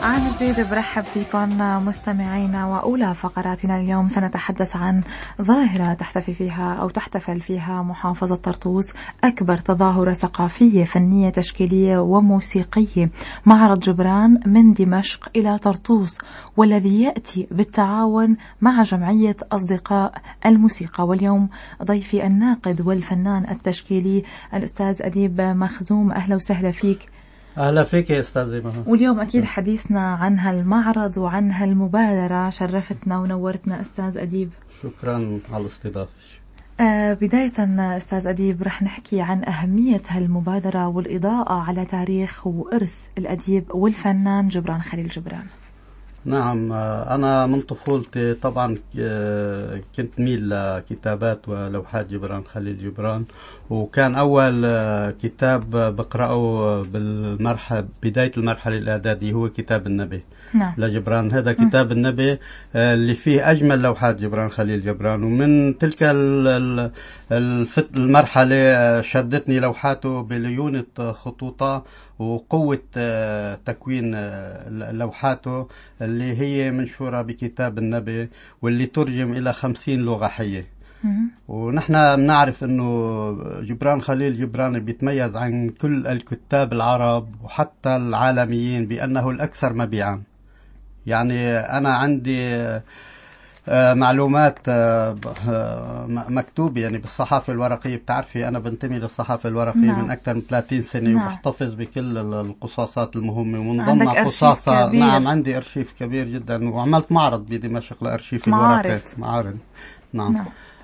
عن جديد برحب فيكم مستمعينا، وأولى فقراتنا اليوم سنتحدث عن ظاهرة تحتفل فيها محافظة طرطوس أكبر تظاهرة ثقافية فنية تشكيلية وموسيقية، معرض جبران من دمشق إلى طرطوس، والذي يأتي بالتعاون مع جمعية أصدقاء الموسيقى. واليوم ضيفي الناقد والفنان التشكيلي الأستاذ أديب مخزوم. أهلا وسهلا فيك. أهلا فيك يا أستاذ مها. واليوم أكيد حديثنا عن هالمعرض وعن هالمبادرة. شرفتنا ونورتنا أستاذ أديب. شكرا على الاستضافة. بداية أستاذ أديب رح نحكي عن أهمية هالمبادرة والإضاءة على تاريخ وإرث الأديب والفنان جبران خليل جبران. نعم، أنا من طفولتي طبعا كنت ميل لكتابات ولوحات جبران خليل جبران، وكان أول كتاب بقرأه بداية المرحلة الإعدادية هو كتاب النبي. نعم. لجبران. هذا كتاب النبي اللي فيه أجمل لوحات جبران خليل جبران، ومن تلك المرحلة شدتني لوحاته بليونة خطوطة وقوة تكوين لوحاته اللي هي منشورة بكتاب النبي، واللي ترجم إلى 50 لغة حية. ونحن بنعرف أنه جبران خليل جبران بيتميز عن كل الكتاب العرب وحتى العالميين بأنه الأكثر مبيعا. يعني أنا عندي معلومات مكتوبة يعني بالصحافة الورقية. بتعرفي أنا بنتمي للصحافة الورقية. نعم. من أكثر من 30 سنة. نعم. وبحتفظ بكل القصاصات المهمة، ومن ضمنها قصاصة. نعم، عندي أرشيف كبير جدا، وعملت معرض بدمشق لأرشيف الورقة. معارض. نعم.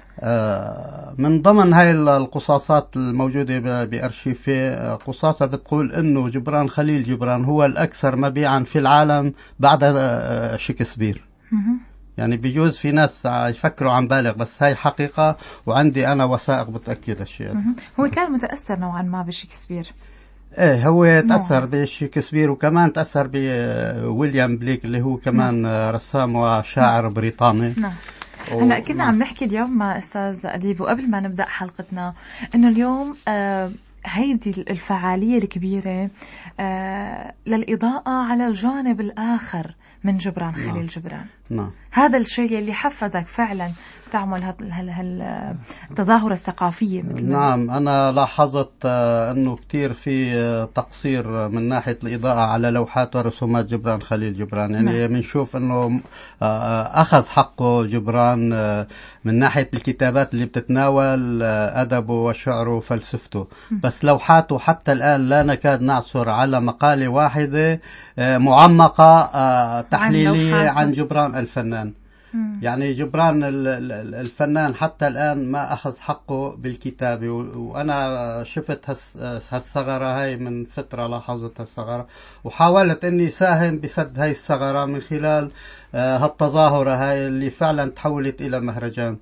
من ضمن هاي القصاصات الموجودة بأرشيفي قصاصة بتقول إنه جبران خليل جبران هو الأكثر مبيعا في العالم بعد شكسبير. يعني بيجوز في ناس يفكروا عن بالغ، بس هاي حقيقة، وعندي أنا وثائق بتأكد الشيء. هو كان متأثر نوعا ما بشكسبير. ايه، هو تأثر بشكسبير، وكمان تأثر بويليام بليك اللي هو كمان رسام وشاعر بريطاني. نعم. هلا كنا عم نحكي اليوم مع أستاذ أديب، وقبل ما نبدأ حلقتنا إنه اليوم هيدي الفعالية الكبيرة للإضاءة على الجانب الآخر من جبران خليل جبران. نعم. هذا الشيء اللي حفزك فعلا تعمل التظاهرة الثقافية مثل نعم. أنا لاحظت أنه كتير في تقصير من ناحية الإضاءة على لوحات ورسومات جبران خليل جبران. يعني بنشوف أنه أخذ حقه جبران من ناحية الكتابات اللي بتتناول أدبه وشعره وفلسفته، بس لوحاته حتى الآن لا نكاد نعثر على مقالة واحدة معمقة تحليلية عن جبران الفنان. يعني جبران الفنان حتى الآن ما أخذ حقه بالكتابة. وأنا شفت هالثغرة هاي من فترة، لاحظت هالثغرة وحاولت أني ساهم بسد هاي الثغرة من خلال هالتظاهرة هاي اللي فعلا تحولت إلى مهرجان،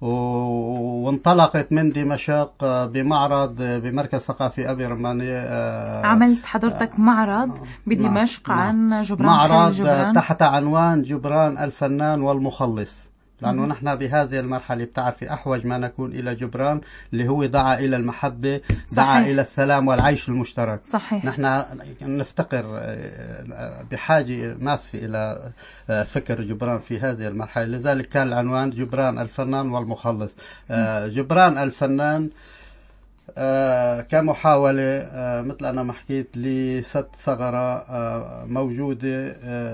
وانطلقت من دمشق بمعرض بمركز ثقافي أبي رماني. عملت حضرتك معرض بدمشق عن جبران معرض جبران تحت عنوان جبران الفنان والمخلص، لأنه نحن بهذه المرحلة بتعرفي أحوج ما نكون إلى جبران اللي هو دعا إلى المحبة. صحيح. دعا إلى السلام والعيش المشترك. صحيح. نحن نفتقر بحاجة ماسة إلى فكر جبران في هذه المرحلة، لذلك كان العنوان جبران الفنان والمخلص. جبران الفنان كمحاولة مثل أنا ما حكيت لسد ثغرة موجودة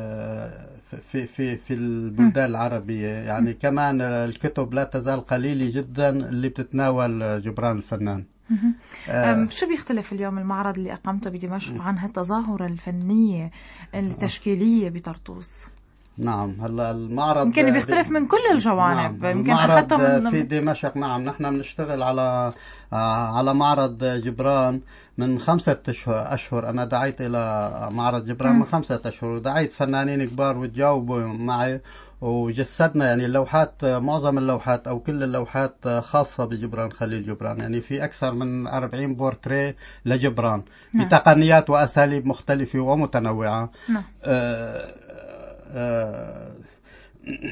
في البلدان العربية. يعني كمان الكتب لا تزال قليلة جدا اللي بتتناول جبران الفنان. شو بيختلف اليوم المعرض اللي أقامته بدمشق عن هالتظاهرة الفنية التشكيلية بطرطوس؟ نعم. هلا المعرض يمكن بيختلف من كل الجوانب. نعم. يمكن حتى في دمشق. نعم. نحن بنشتغل على معرض جبران من 5 أشهر. أنا دعيت إلى معرض جبران من 5 أشهر، ودعيت فنانين كبار وتجاوبوا معي، وجسدنا يعني اللوحات، معظم اللوحات أو كل اللوحات خاصة بجبران خليل جبران. يعني في أكثر من 40 بورتريه لجبران. نعم. بتقنيات وأساليب مختلفة ومتنوعة. نعم.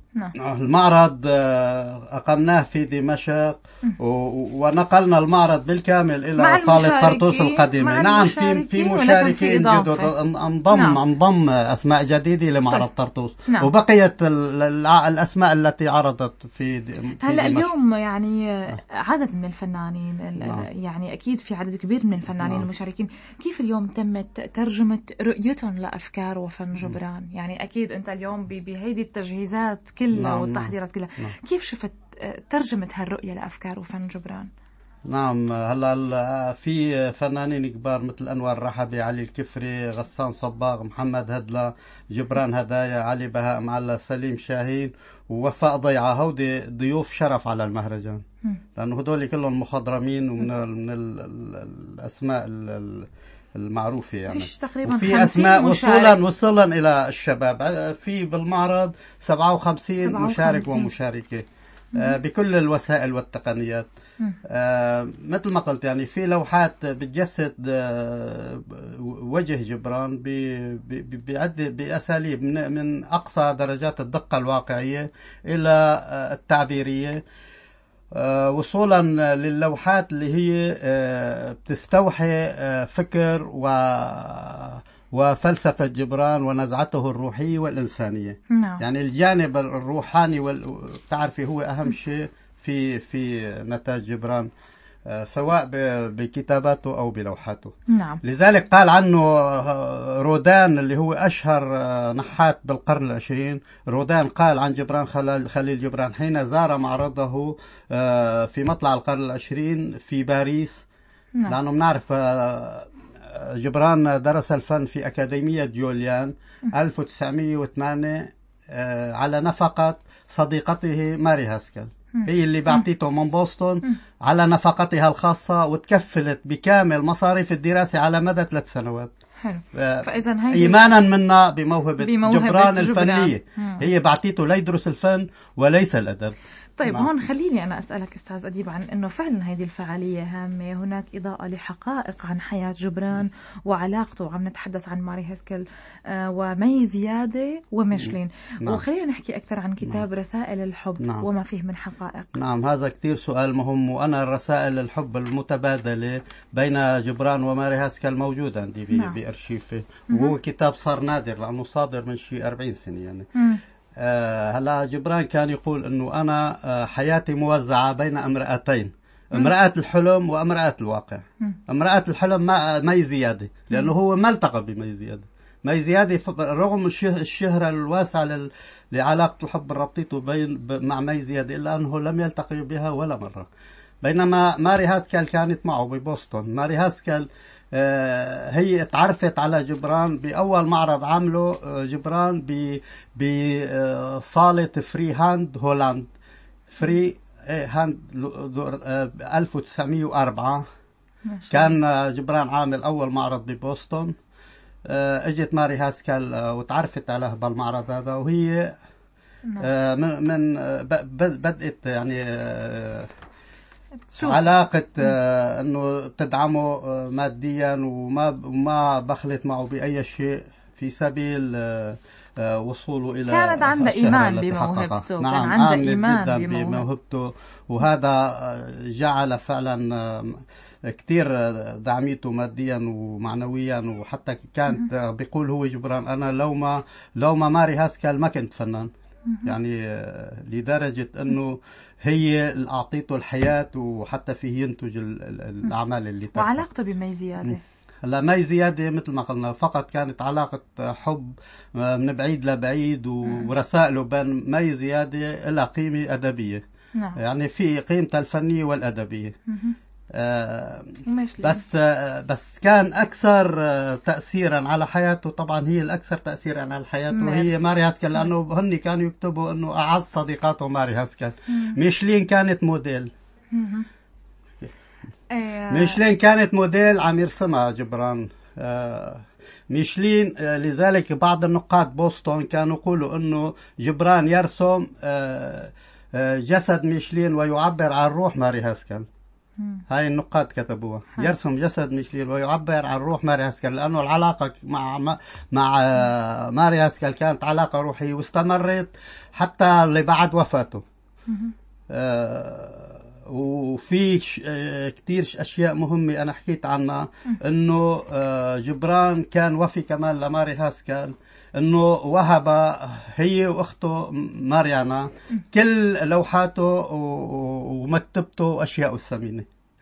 نعم. المعرض أقمناه في دمشق ونقلنا المعرض بالكامل إلى صالة طرطوس القديمة. نعم، في مشاركين جدد، انضم أسماء جديدة لمعرض طرطوس. نعم. وبقيت الأسماء التي عرضت في هلا اليوم يعني عدد من الفنانين، نعم. يعني أكيد في عدد كبير من الفنانين، نعم. المشاركين. كيف اليوم تمت ترجمة رؤيتهم لأفكار وفن جبران؟ يعني أكيد أنت اليوم بهيدي التجهيزات كلها، نعم. والتحضيرات كلها، نعم. كيف شفت ترجمة هالرؤية لأفكار وفن جبران؟ نعم، هلا في فنانين كبار مثل أنور رحبي، علي الكفري، غسان صباغ، محمد هدلة، جبران هدايا، علي بهاء معلة، سليم شاهين، ووفاء ضيعة. هودي ضيوف شرف على المهرجان، لأنه هدول كلهم مخضرمين ومن الأسماء المعروفة. يعني في أسماء وصولا إلى الشباب. في بالمعرض 57 مشارك ومشاركة بكل الوسائل والتقنيات. مثل ما قلت، يعني في لوحات بتجسد وجه جبران بأساليب من أقصى درجات الدقة الواقعية إلى التعبيرية، وصولا للوحات اللي هي بتستوحي فكر وفلسفة جبران ونزعته الروحية والإنسانية. نعم. يعني الجانب الروحاني بتعرفي هو أهم شيء في نتاج جبران، سواء بكتاباته أو بلوحاته. نعم. لذلك قال عنه رودان اللي هو أشهر نحات بالقرن العشرين، رودان قال عن جبران خليل جبران حين زار معرضه في مطلع القرن العشرين في باريس. نعم. لأنه بنعرف جبران درس الفن في أكاديمية جوليان 1908 على نفقة صديقته ماري هاسكال، هي اللي بعطيته من بوسطن على نفقتها الخاصة، وتكفلت بكامل مصاريف الدراسة على مدى 3 سنوات. حلو. فإذا هي إيمانا منا بموهبة جبران الفنية. هي بعطيته ليدرس الفن وليس الأدب. طيب، هون خليني أنا أسألك أستاذ أديب عن أنه فعلا هذه الفعالية هامة، هناك إضاءة لحقائق عن حياة جبران وعلاقته. عم نتحدث عن ماري هاسكل ومي زيادة وميشلين. نعم. وخلينا نحكي أكثر عن كتاب رسائل الحب. نعم. وما فيه من حقائق. نعم، هذا كتير سؤال مهم. وأنا رسائل الحب المتبادلة بين جبران وماري هاسكل موجودة عندي بأرشيفه. وهو كتاب صار نادر لأنه صادر من شيء 40 سنة يعني. هلا جبران كان يقول انه انا حياتي موزعة بين امرأتين، امرأة الحلم وامرأة الواقع. امرأة الحلم مي زيادة، لانه هو ما التقى بمي زيادة. مي زيادة رغم الشهرة الواسعة لعلاقة الحب ربطته مع مي زيادة، الا انه لم يلتقي بها ولا مرة. بينما ماري هاسكال كانت معه ببوسطن. ماري هاسكال هي اتعرفت على جبران بأول معرض عمله جبران بصالة فري هاند هولاند، فري هاند 1904. كان جبران عامل أول معرض ببوسطن. اجت ماري هاسكال وتعرفت عليه بالمعرض هذا، وهي من بدأت يعني علاقة انه تدعمه ماديا، وما بخلت معه بأي شيء في سبيل وصوله إلى كانت عنده إيمان بموهبته. نعم، كان عنده إيمان بموهبته، وهذا جعل فعلا كتير دعميته ماديا ومعنويا. وحتى كانت بيقول هو جبران أنا لو ما ماري هاسكال ما كنت فنان. يعني لدرجة أنه هي اللي أعطيته الحياة، وحتى فيه ينتج الأعمال اللي تبقى. وعلاقته بمي زيادة، لا مي زيادة مثل ما قلنا فقط كانت علاقة حب من بعيد لبعيد، ورسائله بين مي زيادة إلى قيمة أدبية. نعم. يعني في قيمة الفنية والأدبية. بس كان أكثر تأثيرا على حياته، طبعا هي الأكثر تأثيرا على حياته هي ماري هاسكال، لأنه هن كانوا يكتبوا أنه أعز صديقاته ماري هاسكال. ميشلين كانت موديل. ميشلين كانت موديل عم يرسمها جبران. ميشلين لذلك بعض النقاد بوسطن كانوا يقولوا أنه جبران يرسم جسد ميشلين ويعبر عن روح ماري هاسكال. هاي النقاد كتبوها. يرسم جسد ميشليل ويعبر عن روح ماري هاسكال، لأنه العلاقة مع ماري هاسكال كانت علاقة روحية واستمرت حتى لبعد وفاته. وفي كتير أشياء مهمة أنا حكيت عنها، إنه جبران كان وفي كمان لماري هاسكال، إنه وهب هي وأخته ماريانا كل لوحاته ومكتبته وأشياء الثمينة.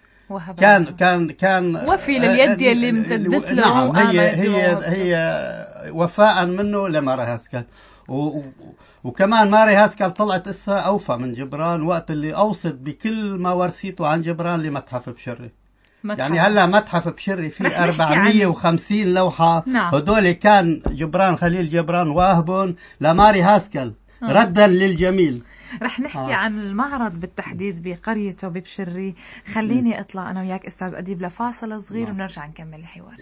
كان وفي لليد اللي امتدت له. نعم، هي وفاء منه لماري هاسكال. وكمان ماري هاسكال طلعت إسا أوفى من جبران وقت اللي أوصت بكل ما ورثيته عن جبران لمتحف بشري. يعني هلا متحف بشري فيه 450 لوحة. نعم. هدول كان جبران خليل جبران واهبهم لماري هاسكال ردا للجميل. رح نحكي عن المعرض بالتحديد بقريته ببشري. خليني اطلع انا وياك استاذ اديب لفاصل صغير ونرجع نكمل الحوار.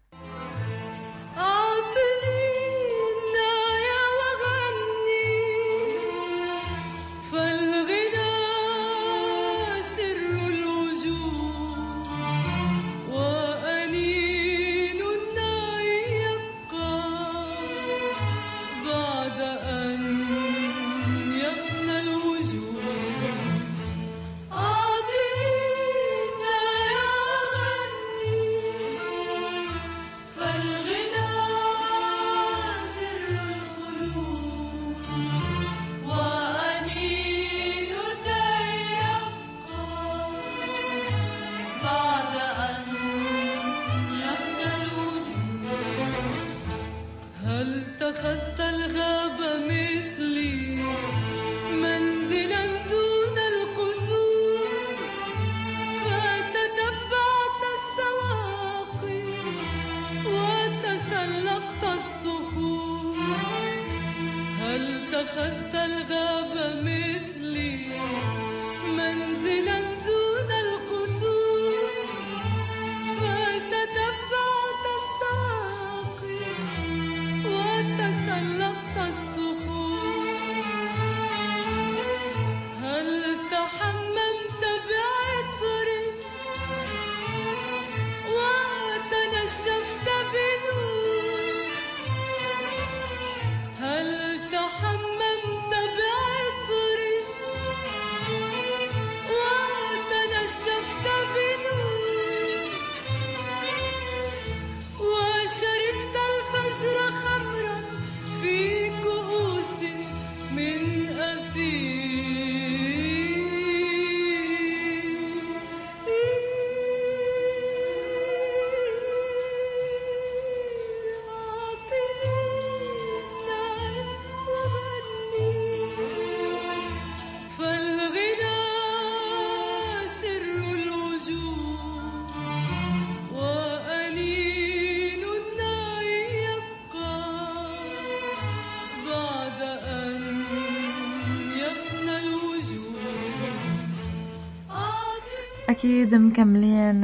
أكيد مكملين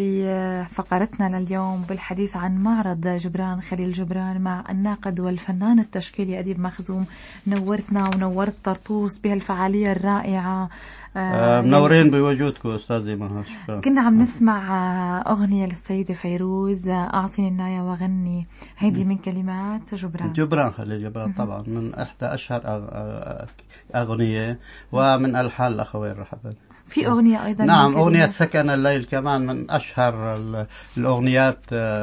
بفقرتنا لليوم بالحديث عن معرض جبران خليل جبران مع الناقد والفنان التشكيلي أديب مخزوم. نورتنا ونورت طرطوس بهالفعالية الرائعة. منورين بوجودكم أستاذي مهاش. كنا عم نسمع أغنية للسيدة فيروز أعطيني النايا وغني، هيدي من كلمات جبران خليل جبران طبعا، من إحدى أشهر أغنية ومن ألحان الأخوين رحبا. في أغنية أيضا، نعم، أغنية سكن الليل كمان من أشهر الأغنيات،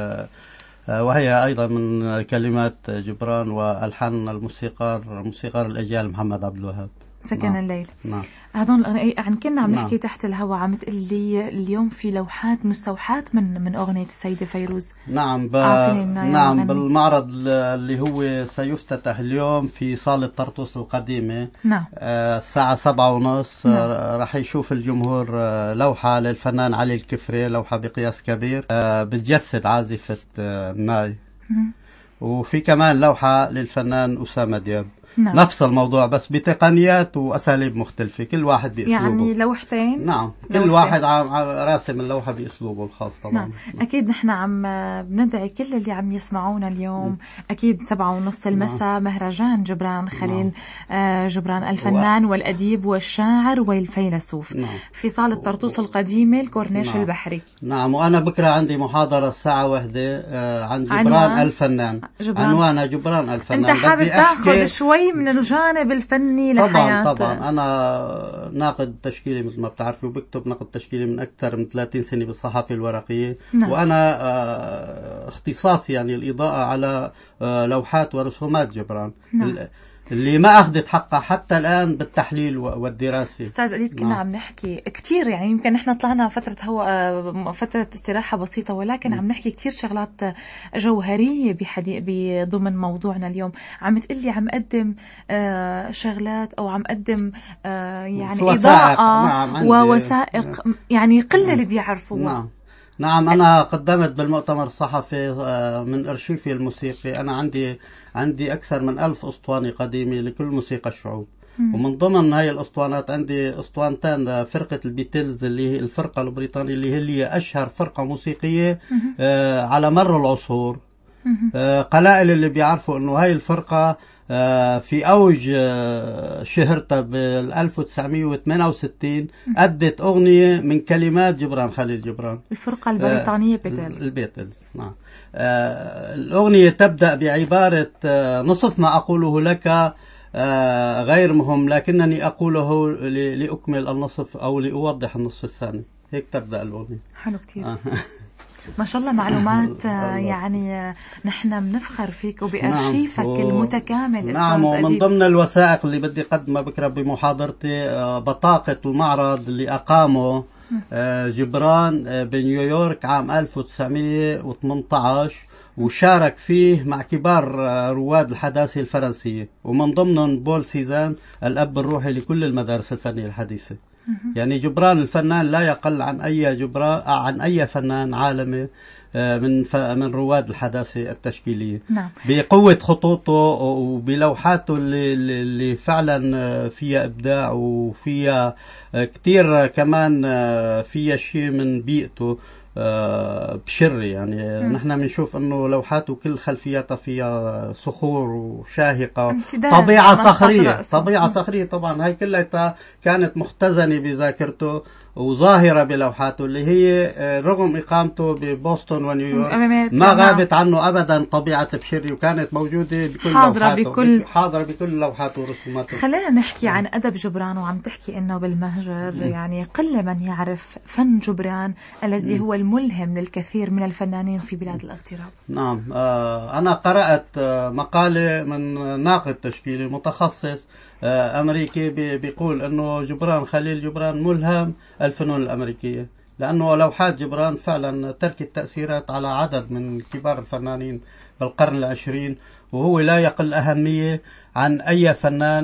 وهي أيضا من كلمات جبران وألحان موسيقار الأجيال محمد عبد الوهاب. سكن نعم. الليل. نعم. هذول عن كنا عم نحكي تحت الهواء عم تقلي اليوم في لوحات مستوحاة من أغنية السيدة فيروز. نعم نعم بالمعرض اللي هو سيفتتح اليوم في صالة طرطوس القديمة. نعم. الساعة 7:30. نعم. راح يشوف الجمهور لوحة للفنان علي الكفري، لوحة بقياس كبير بتجسد عازفة الناي. وفي كمان لوحة للفنان أسامة دياب. نعم. نفس الموضوع بس بتقنيات وأساليب مختلفة، كل واحد بأسلوبه. يعني لوحتين. نعم، كل واحد عم راسم اللوحة بأسلوبه الخاص طبعا. نعم. أكيد نحن عم بندعي كل اللي عم يسمعونا اليوم. أكيد 7:30 المساء مهرجان جبران خليل جبران الفنان والأديب والشاعر والفيلسوف في صالة طرطوس القديمة الكورنيش البحري. نعم. وأنا بكرة عندي محاضرة الساعة 1 عن جبران الفنان. عنوانها جبران الفنان. أنت حابب تاخذ شوي من الجانب الفني لحياة؟ طبعا أنا ناقد تشكيلي مثل ما بتعرفوا، بكتب نقد تشكيلي من أكثر من 30 سنة بالصحافة الورقية. نعم. وأنا اختصاصي يعني الإضاءة على لوحات ورسومات جبران. نعم. اللي ما أخذت حقها حتى الآن بالتحليل والدراسة. أستاذ أديب كنا عم نحكي كتير، يعني يمكن نحن طلعنا فترة استراحة بسيطة، ولكن عم نحكي كتير شغلات جوهرية بضمن موضوعنا اليوم. عم تقلي عم قدم شغلات أو عم قدم يعني إضاءة ووثائق يعني قلة اللي بيعرفوها. نعم. أنا قدمت بالمؤتمر الصحفي من أرشيفي الموسيقي. أنا عندي أكثر من 1000 أسطوانة قديمة لكل موسيقى الشعوب. ومن ضمن هاي الأسطوانات عندي أسطوانتين فرقة البيتلز اللي هي الفرقة البريطانية اللي هي أشهر فرقة موسيقية على مر العصور. قلائل اللي بيعرفوا إنه هاي الفرقة في أوج شهرتها بال 1968 أدت أغنية من كلمات جبران خليل جبران. الفرقة البريطانية بيتلز. البيتلز. نعم. الأغنية تبدأ بعبارة نصف ما أقوله لك غير مهم، لكنني أقوله لأكمل النصف أو لأوضح النصف الثاني. هيك تبدأ الأغنية. حلو كتير. ما شاء الله معلومات يعني نحن بنفخر فيك وبأرشيفك المتكامل. نعم. ومن ضمن الوثائق اللي بدي أقدمها بكرة بمحاضرتي بطاقة المعرض اللي أقامه جبران بنيويورك عام 1918 وشارك فيه مع كبار رواد الحداثة الفرنسية، ومن ضمنهم بول سيزان الأب الروحي لكل المدارس الفنية الحديثة. يعني جبران الفنان لا يقل عن أي فنان عالمي من رواد الحداثة التشكيلية. نعم. بقوة خطوطه وبلوحاته اللي فعلا فيها إبداع وفيها كتير كمان فيها شيء من بيئته بشر. يعني نحن بنشوف انه لوحاته كل خلفياتها فيها صخور وشاهقة، طبيعة صخرية طبعا. هاي كلها كانت مختزنة بذاكرته وظاهرة بلوحاته اللي هي رغم إقامته ببوسطن ونيويورك ما غابت عنه أبدا طبيعة بشري، وكانت موجودة بكل حاضرة بكل لوحاته ورسوماته. خلينا نحكي عن أدب جبران. وعم تحكي إنه بالمهجر يعني قل من يعرف فن جبران الذي هو الملهم للكثير من الفنانين في بلاد الاغتراب. نعم. أنا قرأت مقالة من ناقد تشكيلي متخصص أمريكي بيقول أنه جبران خليل جبران ملهم الفنون الأمريكية، لأنه لوحات جبران فعلا تركت تأثيرات على عدد من كبار الفنانين بالقرن العشرين، وهو لا يقل أهمية عن أي فنان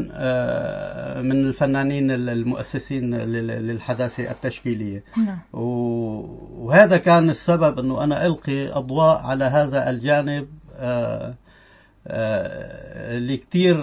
من الفنانين المؤسسين للحداثة التشكيلية. وهذا كان السبب أنه أنا ألقي أضواء على هذا الجانب اللي كتير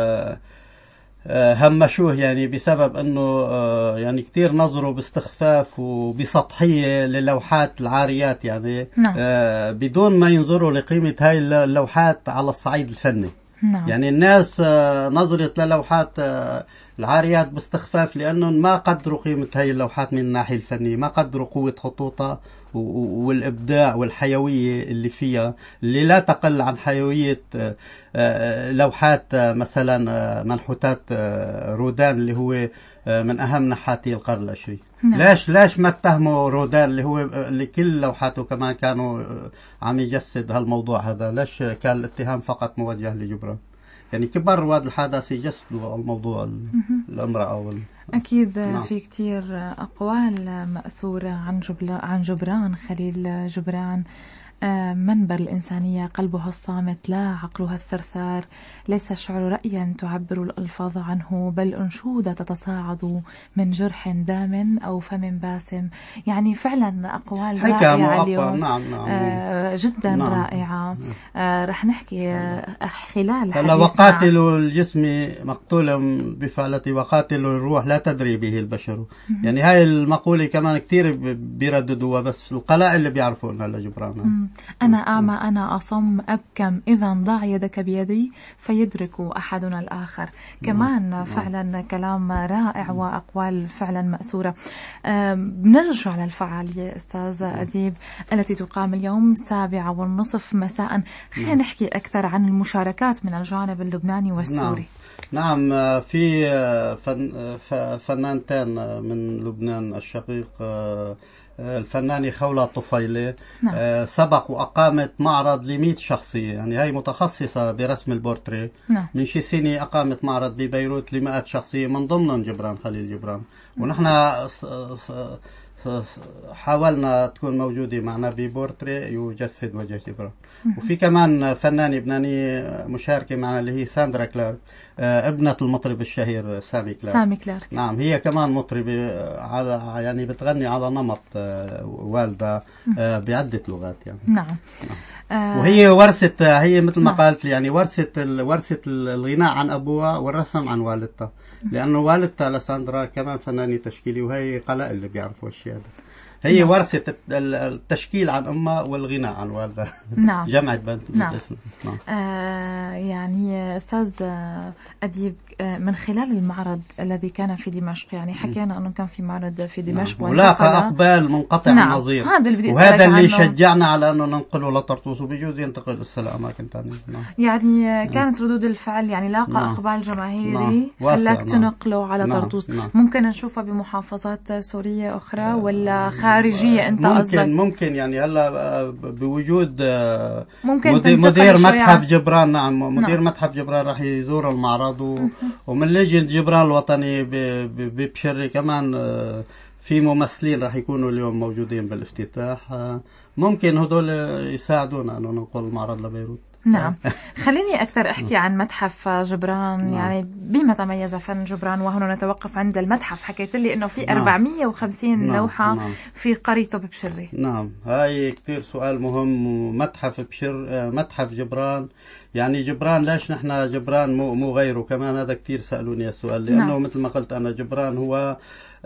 همشوه، يعني بسبب انه يعني كتير نظروا باستخفاف وبسطحية للوحات العاريات، يعني بدون ما ينظروا لقيمة هاي اللوحات على الصعيد الفني. يعني الناس نظرت للوحات العاريات باستخفاف لأنهم ما قدروا قيمة هاي اللوحات من الناحية الفنية، ما قدروا قوة خطوطها والإبداع والحيوية اللي فيها، اللي لا تقل عن حيوية لوحات مثلا منحوتات رودان اللي هو من أهم نحاتي القرن العشرين. ليش ما اتهموا رودان اللي كل لوحاته كمان كانوا عم يجسد هالموضوع هذا؟ ليش كان الاتهام فقط موجه لجبران؟ يعني كبار رواد الحداثة يجسدوا الموضوع الامرأة أكيد. في كتير أقوال مأثورة عن جبران خليل جبران. منبر الإنسانية قلبها الصامت لا عقلها الثرثار، ليس الشعر رأيا تعبر الألفاظ عنه، بل أنشودة تتصاعد من جرح دام أو فم باسم. يعني فعلا أقوال رائعة اليوم. نعم. جدا نعم. رائعة. رح نحكي خلال حديثنا وقاتل الجسم مقتولا بفعلته وقاتل الروح لا تدري به البشر. يعني هاي المقولة كمان كتير بيرددوها، بس القلائل اللي بيعرفوا انها لجبران. أنا أعمى أنا أصم أبكم إذا ضع يدك بيدي فيدرك أحدنا الآخر. كمان فعلا كلام رائع وأقوال فعلا مأثورة. بنرجع للفعالية أستاذ أديب التي تقام اليوم 7:30 مساء. خلينا نحكي أكثر عن المشاركات من الجانب اللبناني والسوري. نعم، في فنانتين من لبنان الشقيق، الفنانة خولة طفيلة. نعم. سبق وأقامت معرض ل100 شخصية، يعني هي متخصصة برسم البورتريه. نعم. من شي سنة أقامت معرض ببيروت ل100 شخصية من ضمنهم جبران خليل جبران. ونحن حاولنا تكون موجودة معنا ببورتريه يجسد وجه جبران. وفي كمان فنانة لبنانية مشاركة معنا اللي هي ساندرا كلارك، ابنة المطرب الشهير سامي كلارك. نعم، هي كمان مطربة يعني بتغني على نمط والدة بعدة لغات يعني. نعم. وهي ورثت، هي مثل ما قالت يعني ورثت الغناء عن أبوها والرسم عن والدتها، لأنه والدتها لساندرا كمان فنانة تشكيلي، وهي قلائل اللي بيعرفوا الشيء هذا. هي ورثت التشكيل عن أمها والغناء عن والدها. نعم. جمعت بين الاسم. نعم. يعني أستاذ أديب، من خلال المعرض الذي كان في دمشق، يعني حكينا أنه كان في معرض في دمشق. نعم. ولاقى أقبال منقطع النظير. وهذا اللي شجعنا على أنه ننقله لطرطوس، وبيجوز ينتقل إلى أماكن ثانية. نعم. يعني كانت ردود الفعل يعني لاقى أقبال جماهيري خلاك تنقله على طرطوس. ممكن نشوفها بمحافظات سورية أخرى ولا خارجية أنت قصدك؟ ممكن يعني هلا بوجود مدير متحف جبران. نعم، مدير متحف جبران راح يزور المعرض، ومن لجنة جبران الوطني ببشري كمان في ممثلين راح يكونوا اليوم موجودين بالافتتاح. ممكن هدول يساعدونا أنه ننقل المعرض لبيروت. نعم. خليني أكثر أحكي عن متحف جبران. يعني بما تميز فن جبران، وهنا نتوقف عند المتحف. حكيت لي أنه في 450 لوحة في قريته ببشري. نعم، هاي كتير سؤال مهم. متحف جبران، يعني جبران ليش نحن جبران مو غيره؟ كمان هذا كتير سألوني السؤال، لأنه مثل ما قلت أنا جبران هو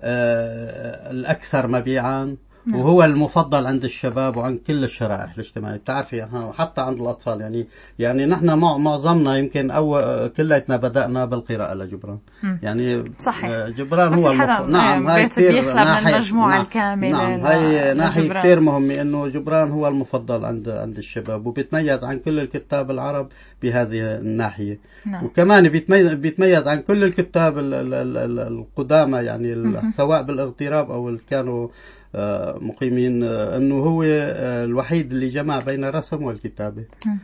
الأكثر مبيعا، وهو المفضل عند الشباب وعند كل الشرائح الاجتماعية. بتعرفي حتى عند الأطفال، يعني نحن معظمنا يمكن كليتنا بدأنا بالقراءة لجبران. يعني صحيح. جبران هو نعم، هاي كثير ناحية المجموعة الكاملة. نعم، هاي ناحية كثير مهمة، إنه جبران هو المفضل عند الشباب، وبيتميز عن كل الكتاب العرب بهذه الناحية. نعم. وكمان بيتميز عن كل الكتاب القدامى، يعني سواء بالاغتراب أو كانوا مقيمين، انه هو الوحيد اللي جمع بين الرسم والكتابة.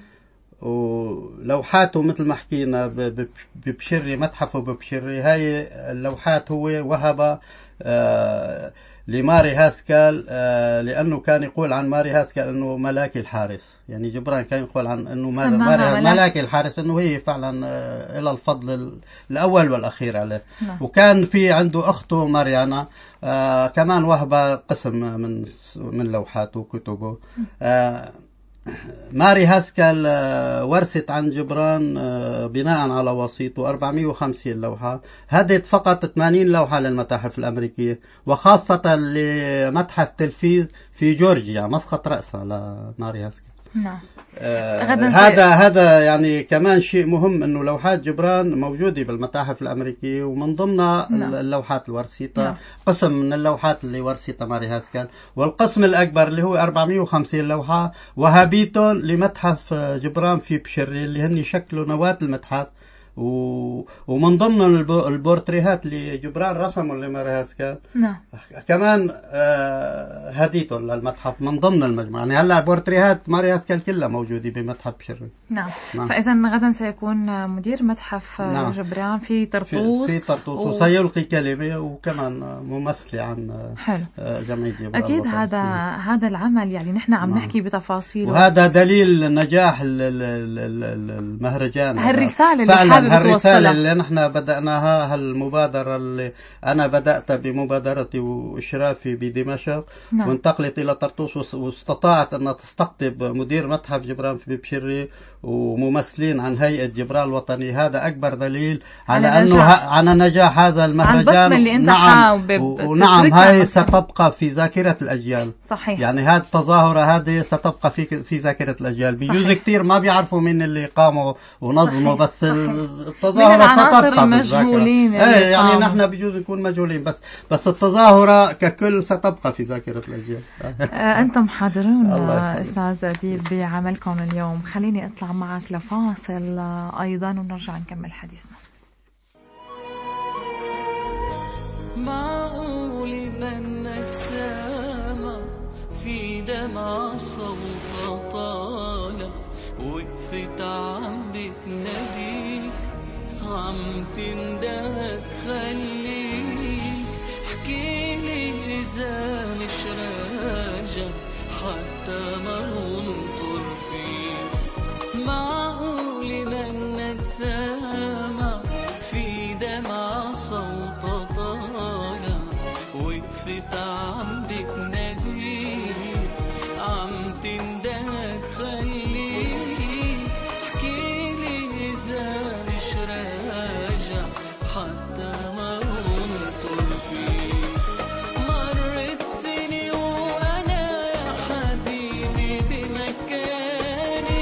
ولوحاته مثل ما حكينا ببشري، متحفه ببشري، هاي اللوحات هو وهب لماري هاسكال، لأنه كان يقول عن ماري هاسكال أنه ملاك الحارس. يعني جبران كان يقول عن أنه ملاك الحارس، أنه هي فعلا إلى الفضل الأول والأخير عليه. وكان في عنده أخته ماريانا كمان وهب قسم من لوحاته وكتبه. ماري هاسكال ورثت عن جبران بناء على وسيطه 450 لوحة، هدت فقط 80 لوحة للمتاحف الأمريكية، وخاصة لمتحف تلفيز في جورجيا مسقط رأسها لماري هاسكال. نعم. هذا يعني كمان شيء مهم، انه لوحات جبران موجوده بالمتاحف الامريكيه، ومن ضمنها اللوحات الورثيتها قسم من اللوحات اللي ورثتها ماري هاسكال، والقسم الاكبر اللي هو 450 لوحه وهابيتون لمتحف جبران في بشري، اللي هن شكلوا نواه المتحف ومن ضمن البورتريهات اللي جبران رسمه لمارياس كان نعم كمان هديته للمتحف من ضمن المجموعة. يعني هلا بورتريهات مارياس كان كلها موجودة بمتحف بشري. نعم. فإذا غدا سيكون مدير متحف نعم. جبران في طرطوس في طرطوس وسيلقي كلمة وكمان ممثلة عن جمعية جبران. أكيد هذا العمل يعني نحن عم نحكي بتفاصيله، وهذا دليل نجاح المهرجان. هالرسالة اللي حابب توصلها، الرسالة اللي نحن بدأناها، هالمبادرة اللي أنا بدأت بمبادرتي وإشرافي بدمشق. نعم. وانتقلت إلى طرطوس واستطاعت أن تستقطب مدير متحف جبران في بشري وممثلين عن هيئة جبران الوطني. هذا أكبر دليل على أنه على نجاح هذا المهرجان. اللي أنت ونعم هاي ستبقى في ذاكرة الأجيال. صحيح. يعني هذه التظاهرة هذه ستبقى في ذاكرة الأجيال. بجوز كتير ما بيعرفوا مين اللي قاموا ونظموا. صحيح. بس التظاهرة ستبقى مجهولين يعني نحن بجوز نكون مجهولين بس التظاهرة ككل ستبقى في ذاكرة الأجيال. أنتم حاضرون أستاذ أديب بعملكم اليوم. خليني أطلع معك لفاصل أيضا ونرجع نكمل حديثنا. معقول منك سامع في دمع صوت طالع وقفت عم بتناديك عم تندهك خليك احكيلي إذا مش راجع حتى ما انطر فيك. معقول منك سامع في دمع صوت طالع وقفت عم بتناديك عم تندهك خليك احكيلي إذا مش راجع حتى ما انطر فيك. مرت سنين وأنا يا حبيبي بمكاني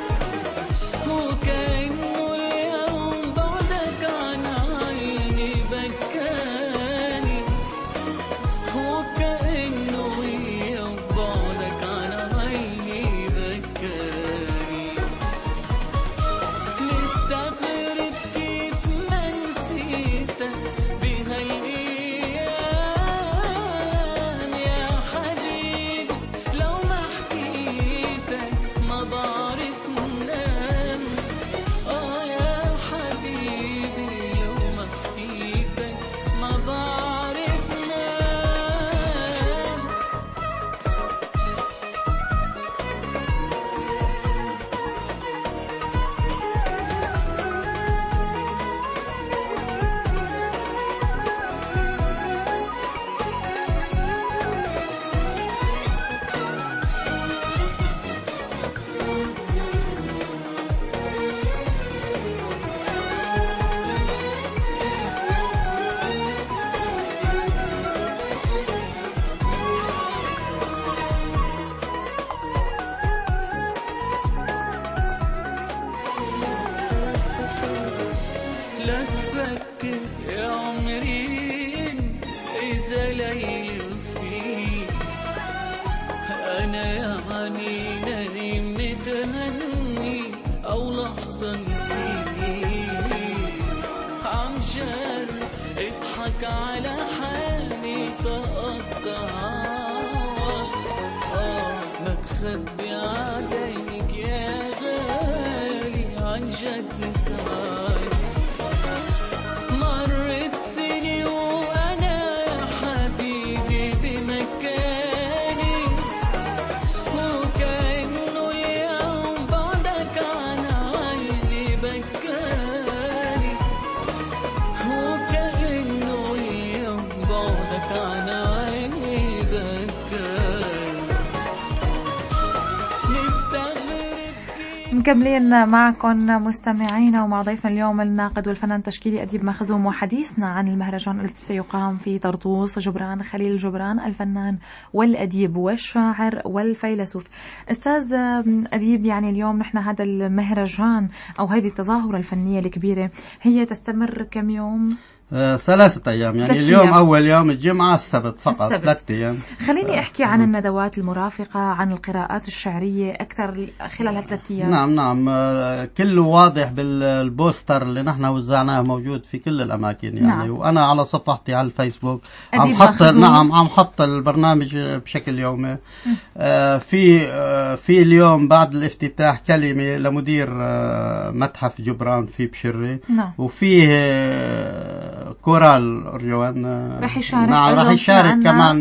وكأنه اليوم بعدك عن عيني بكاني وكأنه اليوم بعدك عن عيني بكاني. مستغرب كيف ما نسيتك بهالأيام يا حبيبي لو ما حكيتك ما بعرف ننام. يا حبيبي لو ما حكيتك ما بعرف ننام. لا تفكر يا عمري إذا ليل فيه أنا يعني نايم متهني أو لحظة نسيت عم جرب اضحك على حالي تقطعت ما تخبي عليك يا غالي عن جد تعال. مرت سنين وأنا يا حبيبي بمكاني وكأنه اليوم بعدك عن عيني بكاني وكأنه اليوم بعدك عن عيني بكاني. مستغرب مكملين معكم مستمعينا ومع ضيفنا اليوم الناقد والفنان التشكيلي أديب مخزوم وحديثنا عن المهرجان الذي سيقام في طرطوس. جبران خليل جبران الفنان والأديب والشاعر والفيلسوف. أستاذ أديب يعني اليوم نحن هذا المهرجان أو هذه التظاهرة الفنية الكبيرة هي تستمر كم يوم؟ 3 أيام، يعني 3 اليوم أيام. أول يوم الجمعة، السبت فقط، السبت. 3 أيام. خليني أحكي عن الندوات المرافقة، عن القراءات الشعرية أكثر خلال هال3 أيام. نعم كله واضح بالبوستر اللي نحن وزعناه، موجود في كل الأماكن يعني. نعم. وأنا على صفحتي على الفيسبوك عم أديب حط مخزون. عم حط البرنامج بشكل يومي. في اليوم بعد الافتتاح كلمة لمدير متحف جبران في بشري. نعم. وفيه كورال أرجوان رح يشارك. نعم رح يشارك كمان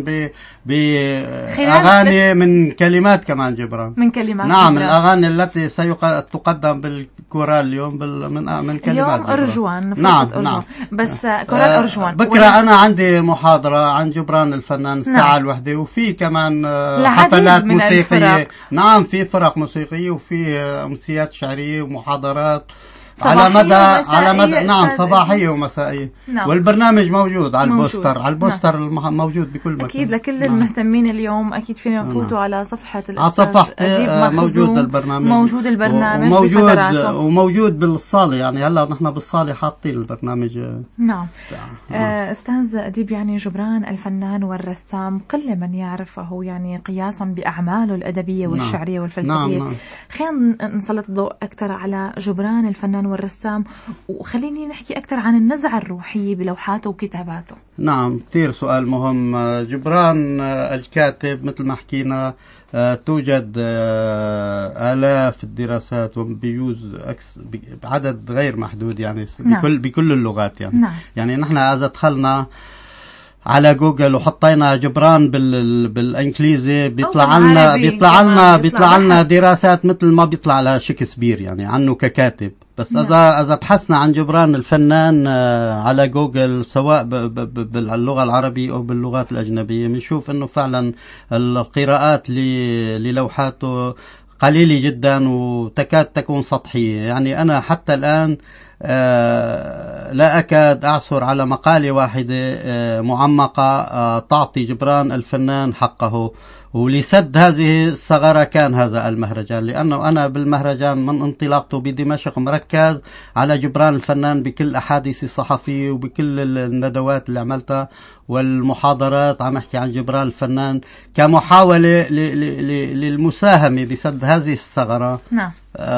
بأغاني من كلمات كمان جبران. من كلمات نعم جبران. الأغاني التي ستقدم بالكورال اليوم من كلمات اليوم جبران. أرجوان. نعم أرجوان. نعم. بس كورال أرجوان. بكرة أنا عندي محاضرة عن جبران الفنان الساعة الوحدة، وفي كمان حفلات موسيقية. الفرق. نعم في فرق موسيقية، وفي أمسيات شعرية ومحاضرات على مدى نعم صباحية ومسائية. نعم. والبرنامج موجود على البوستر. نعم. موجود بكل مكان. أكيد لكل المهتمين اليوم أكيد فينا نفوتوا على صفحة على صفحتي موجود البرنامج وموجود بالصالة. يعني هلا نحن بالصالة حاطين البرنامج. نعم. أستاذ أديب، يعني جبران الفنان والرسام قل من يعرفه يعني قياسا بأعماله الأدبية والشعرية والفلسفية. نعم. خلينا نسلط الضوء أكثر على جبران الفنان والرسام، وخليني نحكي أكثر عن النزعة الروحية بلوحاته وكتاباته. نعم كثير سؤال مهم. جبران الكاتب مثل ما حكينا توجد آلاف الدراسات وبيجوز بعدد غير محدود يعني. نعم. بكل اللغات يعني. نعم. يعني نحن إذا دخلنا على جوجل وحطينا جبران بالانجليزي بيطلع لنا دراسات مثل ما بيطلع على شكسبير يعني عنه ككاتب. بس نعم. اذا بحثنا عن جبران الفنان على جوجل سواء باللغة العربية او باللغات الاجنبية بنشوف انه فعلا القراءات للوحاته قليلة جدا وتكاد تكون سطحية. يعني انا حتى الان لا أكاد أعثر على مقالة واحدة معمقة تعطي جبران الفنان حقه. ولسد هذه الثغرة كان هذا المهرجان، لأنه أنا بالمهرجان من انطلاقته بدمشق مركز على جبران الفنان بكل أحاديث الصحفية وبكل الندوات اللي عملتها والمحاضرات عم أحكي عن جبران الفنان كمحاولة للمساهمة بسد هذه الثغرة. نعم.